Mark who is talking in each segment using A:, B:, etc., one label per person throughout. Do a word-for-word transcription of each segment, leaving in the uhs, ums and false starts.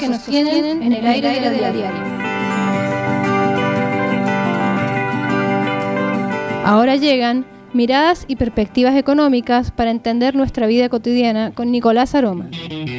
A: que nos sostienen en el aire de la diaria. Ahora llegan miradas y perspectivas económicas para entender nuestra vida cotidiana con Nicolás Aroma.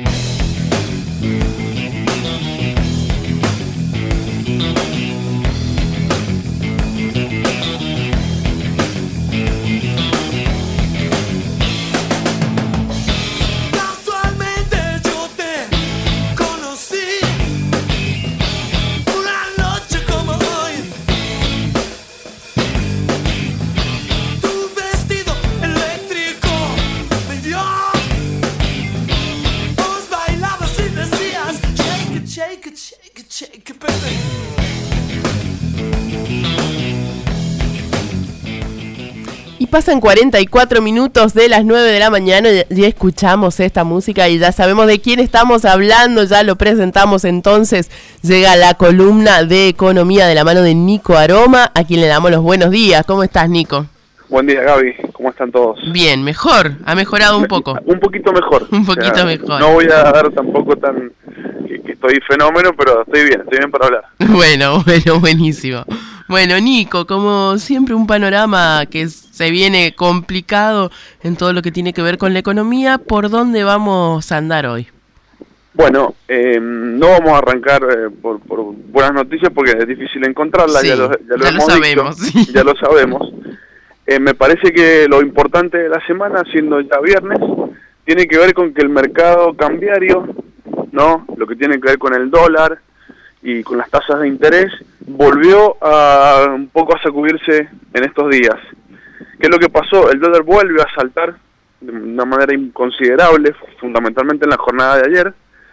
B: Y pasan cuarenta y cuatro minutos de las nueve de la mañana y ya escuchamos esta música y ya sabemos de quién estamos hablando, ya lo presentamos. Entonces llega la columna de economía de la mano de Nico Aroma, a quien le damos los buenos días. ¿Cómo estás, Nico?
C: Buen día, Gaby. ¿Cómo están todos?
B: Bien, mejor. Ha mejorado un poco.
C: Un poquito mejor.
B: Un poquito o sea, mejor.
C: No voy a dar tampoco tan... que, que estoy fenómeno, pero estoy bien, estoy bien para hablar.
B: Bueno, bueno, buenísimo. Bueno, Nico, como siempre un panorama que se viene complicado en todo lo que tiene que ver con la economía. ¿Por dónde vamos a andar hoy?
C: Bueno, eh, no vamos a arrancar eh, por, por buenas noticias porque es difícil encontrarlas,
B: sí,
C: ya lo, ya lo,
B: ya
C: hemos
B: lo sabemos.
C: Dicho, sí. Ya lo sabemos. Eh, me parece que lo importante de la semana, siendo ya viernes, tiene que ver con que el mercado cambiario, ¿no? Lo que tiene que ver con el dólar y con las tasas de interés, volvió a un poco a sacudirse en estos días. ¿Qué es lo que pasó? El dólar vuelve a saltar de una manera inconsiderable, fundamentalmente en la jornada de ayer,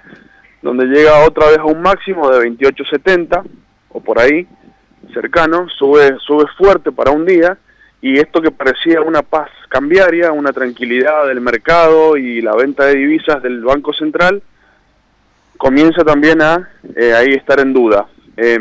C: donde llega otra vez a un máximo de veintiocho setenta, o por ahí, cercano, sube, sube fuerte para un día, y esto que parecía una paz cambiaria, una tranquilidad del mercado y la venta de divisas del Banco Central, comienza también a eh, ahí estar en duda. Eh,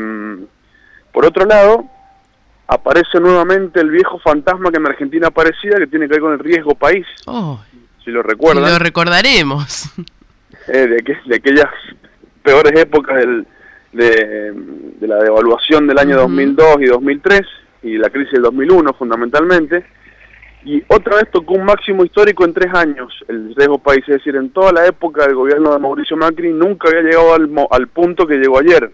C: por otro lado, aparece nuevamente el viejo fantasma que en Argentina aparecía, que tiene que ver con el riesgo país. Oh, si lo recuerdan.
B: Si lo recordaremos.
C: Eh, de, que, de aquellas peores épocas del, de, de la devaluación del año uh-huh. dos mil dos y dos mil tres, y la crisis del dos mil uno fundamentalmente. Y otra vez tocó un máximo histórico en tres años el riesgo país, es decir, en toda la época del gobierno de Mauricio Macri nunca había llegado al, al punto que llegó ayer.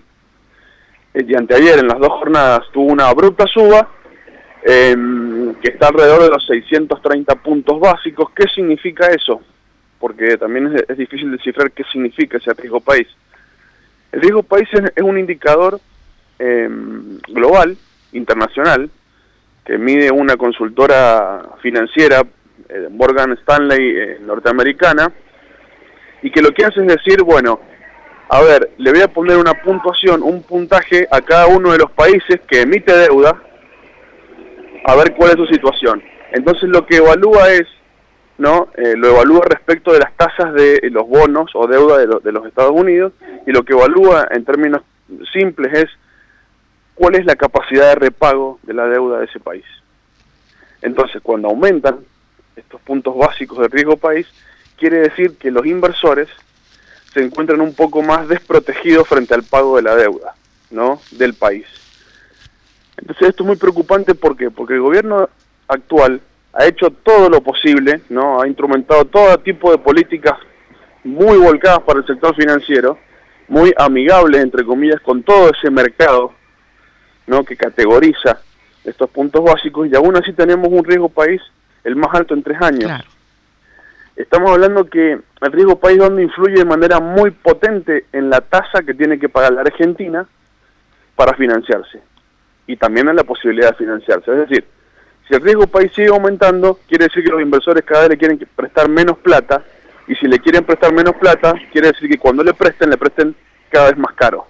C: Y anteayer, en las dos jornadas, tuvo una abrupta suba, eh, que está alrededor de los seiscientos treinta puntos básicos. ¿Qué significa eso? Porque también es, es difícil descifrar qué significa ese riesgo país. El riesgo país es, es un indicador eh, global, internacional, que mide una consultora financiera, eh, Morgan Stanley, eh, norteamericana, y que lo que hace es decir, bueno, a ver, le voy a poner una puntuación, un puntaje a cada uno de los países que emite deuda, a ver cuál es su situación. Entonces lo que evalúa es, ¿no? Eh, lo evalúa respecto de las tasas de los bonos o deuda de, lo, de los Estados Unidos, y lo que evalúa en términos simples es cuál es la capacidad de repago de la deuda de ese país. Entonces, cuando aumentan estos puntos básicos de riesgo país, quiere decir que los inversores se encuentran un poco más desprotegidos frente al pago de la deuda, ¿no? Del país. Entonces, esto es muy preocupante, ¿por qué? Porque el gobierno actual ha hecho todo lo posible, ¿no? Ha instrumentado todo tipo de políticas muy volcadas para el sector financiero, muy amigables, entre comillas, con todo ese mercado, ¿no? Que categoriza estos puntos básicos, y aún así tenemos un riesgo país el más alto en tres años. Claro. Estamos hablando que el riesgo país donde influye de manera muy potente en la tasa que tiene que pagar la Argentina para financiarse, y también en la posibilidad de financiarse. Es decir, si el riesgo país sigue aumentando, quiere decir que los inversores cada vez le quieren prestar menos plata, y si le quieren prestar menos plata, quiere decir que cuando le presten, le presten cada vez más caro.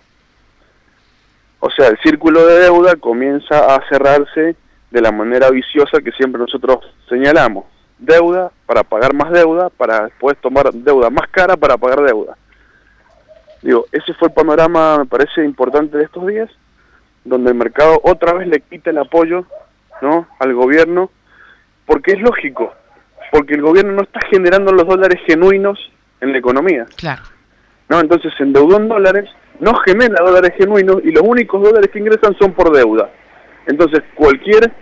C: O sea, el círculo de deuda comienza a cerrarse de la manera viciosa que siempre nosotros señalamos. Deuda para pagar más deuda, para después tomar deuda más cara para pagar deuda. Digo, ese fue el panorama, me parece, importante de estos días, donde el mercado otra vez le quita el apoyo, ¿no?, al gobierno, porque es lógico, porque el gobierno no está generando los dólares genuinos en la economía.
B: Claro.
C: ¿no? Entonces se endeudó en dólares, no genera dólares genuinos y los únicos dólares que ingresan son por deuda. Entonces cualquier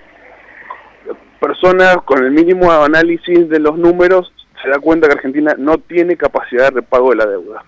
C: persona con el mínimo análisis de los números se da cuenta que Argentina no tiene capacidad de repago de la deuda.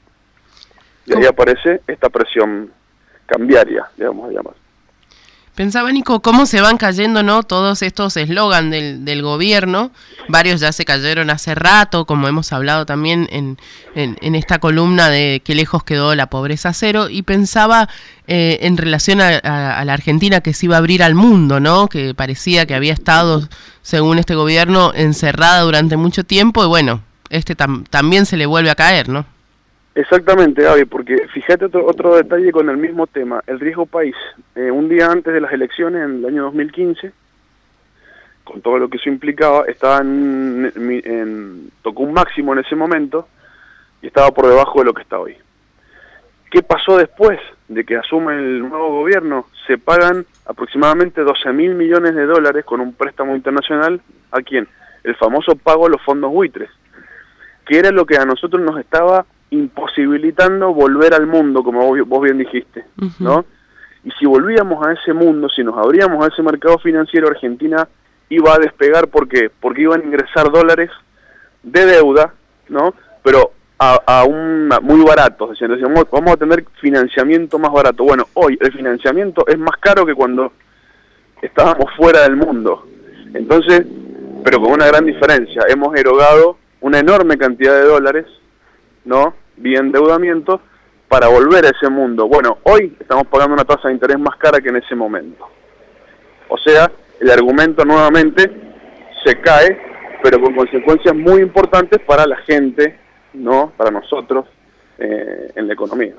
C: Y ahí aparece esta presión cambiaria, digamos, digamos.
B: Pensaba, Nico, cómo se van cayendo, ¿no?, todos estos eslogan del, del gobierno. Varios ya se cayeron hace rato, como hemos hablado también en, en, en esta columna de qué lejos quedó la pobreza cero. Y pensaba eh, en relación a, a, a la Argentina que se iba a abrir al mundo, ¿no?, que parecía que había estado, según este gobierno, encerrada durante mucho tiempo. Y bueno, este tam, también se le vuelve a caer, ¿no?
C: Exactamente, Gaby, porque fíjate otro, otro detalle con el mismo tema, el riesgo país. Eh, un día antes de las elecciones, en el año dos mil quince, con todo lo que eso implicaba, estaba en, en, en, tocó un máximo en ese momento y estaba por debajo de lo que está hoy. ¿Qué pasó después de que asume el nuevo gobierno? Se pagan aproximadamente doce mil millones de dólares con un préstamo internacional. ¿A quién? El famoso pago a los fondos buitres, que era lo que a nosotros nos estaba imposibilitando volver al mundo, como vos, vos bien dijiste, uh-huh. ¿no? Y si volvíamos a ese mundo, si nos abríamos a ese mercado financiero, Argentina iba a despegar. ¿Por qué? Porque iban a ingresar dólares de deuda, ¿no? Pero a, a un muy barato, es decir, vamos a tener financiamiento más barato. Bueno, hoy el financiamiento es más caro que cuando estábamos fuera del mundo. Entonces, pero con una gran diferencia, hemos erogado una enorme cantidad de dólares, ¿no?, vía endeudamiento, para volver a ese mundo. Bueno, hoy estamos pagando una tasa de interés más cara que en ese momento. O sea, el argumento nuevamente se cae, pero con consecuencias muy importantes para la gente, ¿no?, para nosotros, eh, en la economía.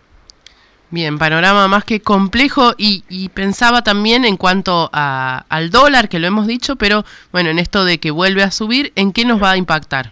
B: Bien, panorama más que complejo, y, y pensaba también en cuanto a, al dólar, que lo hemos dicho, pero bueno, en esto de que vuelve a subir, ¿en qué nos va a impactar?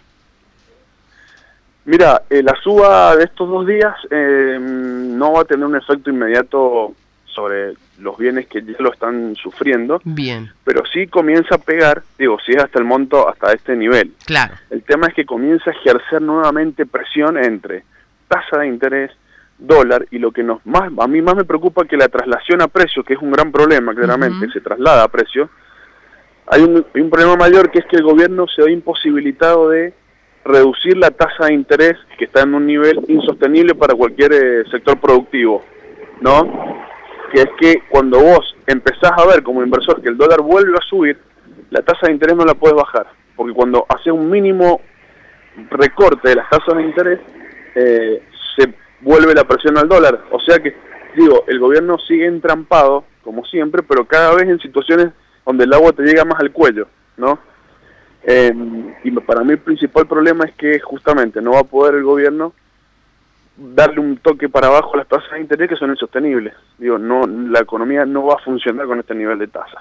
C: Mira, eh, la suba de estos dos días eh, no va a tener un efecto inmediato sobre los bienes que ya lo están sufriendo.
B: Bien.
C: Pero sí comienza a pegar, digo, si es hasta el monto, hasta este nivel.
B: Claro.
C: El tema es que comienza a ejercer nuevamente presión entre tasa de interés, dólar, y lo que nos más a mí más me preocupa que la traslación a precio, que es un gran problema, claramente, uh-huh. se traslada a precio. Hay un, hay un problema mayor, que es que el gobierno se ve imposibilitado de reducir la tasa de interés, que está en un nivel insostenible para cualquier eh, sector productivo, ¿no? Que es que cuando vos empezás a ver como inversor que el dólar vuelve a subir, la tasa de interés no la puedes bajar, porque cuando hace un mínimo recorte de las tasas de interés, eh, se vuelve la presión al dólar. O sea que, digo, el gobierno sigue entrampado, como siempre, pero cada vez en situaciones donde el agua te llega más al cuello, ¿no? Eh, y para mí el principal problema es que justamente no va a poder el gobierno darle un toque para abajo a las tasas de interés, que son insostenibles. Digo, no, la economía no va a funcionar con este nivel de tasas.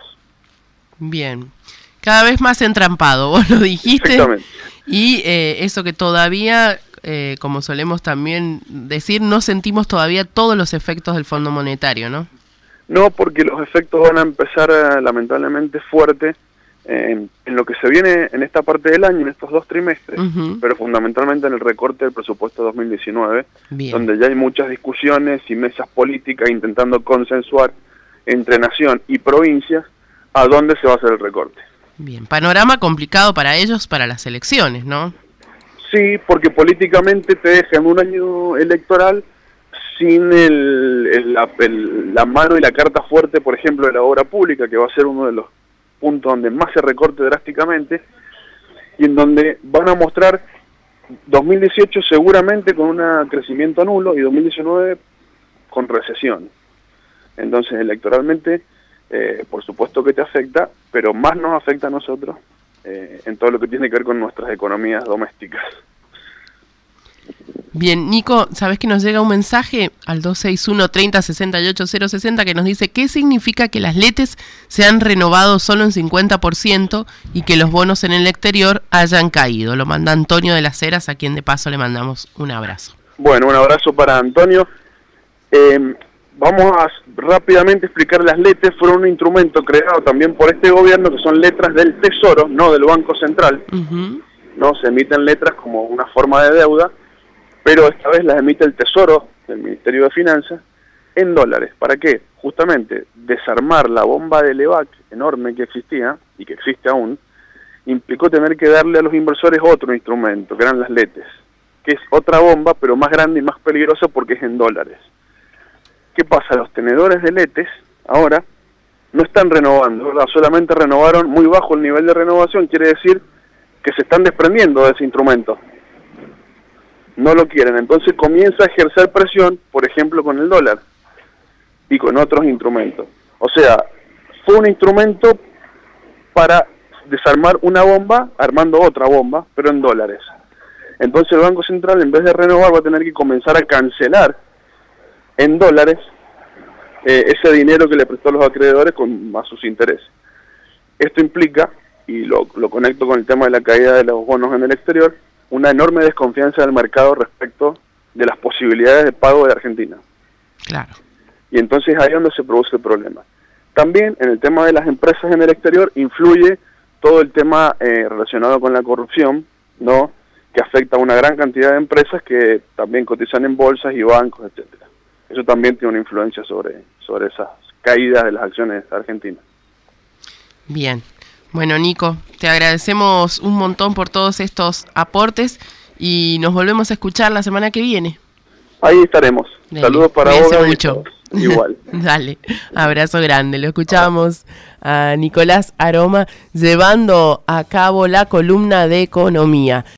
B: Bien, cada vez más entrampado, vos lo dijiste.
C: Exactamente.
B: Y eh, eso que todavía, eh, como solemos también decir, no sentimos todavía todos los efectos del Fondo Monetario, ¿no? No, porque los efectos van a empezar eh, lamentablemente fuerte En, en lo que se viene en esta parte del año, en estos dos trimestres, uh-huh. pero fundamentalmente en el recorte del presupuesto dos mil diecinueve, Bien. donde ya hay muchas discusiones y mesas políticas intentando consensuar entre nación y provincias a dónde se va a hacer el recorte. Bien, panorama complicado para ellos, para las elecciones, ¿no?
C: Sí, porque políticamente te dejan un año electoral sin el, el, la, el, la mano y la carta fuerte, por ejemplo, de la obra pública, que va a ser uno de los punto donde más se recorte drásticamente, y en donde van a mostrar dos mil dieciocho seguramente con un crecimiento nulo y dos mil diecinueve con recesión. Entonces, electoralmente, eh, por supuesto que te afecta, pero más nos afecta a nosotros eh, en todo lo que tiene que ver con nuestras economías domésticas.
B: Bien, Nico, ¿sabés que nos llega un mensaje al dos seis uno, treinta, sesenta y ocho, cero sesenta que nos dice qué significa que las letes se han renovado solo en cincuenta por ciento y que los bonos en el exterior hayan caído? Lo manda Antonio de las Heras, a quien de paso le mandamos un abrazo.
C: Bueno, un abrazo para Antonio. Eh, vamos a rápidamente explicar. Las letes fueron un instrumento creado también por este gobierno, que son letras del Tesoro, no del Banco Central. Uh-huh. No se emiten letras como una forma de deuda, pero esta vez las emite el Tesoro del Ministerio de Finanzas en dólares. ¿Para qué? Justamente desarmar la bomba de Levac enorme que existía y que existe aún, implicó tener que darle a los inversores otro instrumento, que eran las letes, que es otra bomba, pero más grande y más peligrosa porque es en dólares. ¿Qué pasa? Los tenedores de letes ahora no están renovando, ¿verdad? Solamente renovaron muy bajo el nivel de renovación, quiere decir que se están desprendiendo de ese instrumento. No lo quieren, entonces comienza a ejercer presión, por ejemplo, con el dólar y con otros instrumentos. O sea, fue un instrumento para desarmar una bomba, armando otra bomba, pero en dólares. Entonces el Banco Central, en vez de renovar, va a tener que comenzar a cancelar en dólares eh, ese dinero que le prestó a los acreedores con a sus intereses. Esto implica, y lo, lo conecto con el tema de la caída de los bonos en el exterior, una enorme desconfianza del mercado respecto de las posibilidades de pago de Argentina.
B: Claro.
C: Y entonces ahí es donde se produce el problema. También en el tema de las empresas en el exterior influye todo el tema eh, relacionado con la corrupción, ¿no?, que afecta a una gran cantidad de empresas que también cotizan en bolsas y bancos, etcétera. Eso también tiene una influencia sobre, sobre esas caídas de las acciones argentinas.
B: Bien. Bueno, Nico, te agradecemos un montón por todos estos aportes y nos volvemos a escuchar la semana que viene.
C: Ahí estaremos.
B: Dale.
C: Saludos para vos.
B: Mucho.
C: Igual.
B: Dale, abrazo grande. Lo escuchamos a Nicolás Aroma llevando a cabo la columna de economía.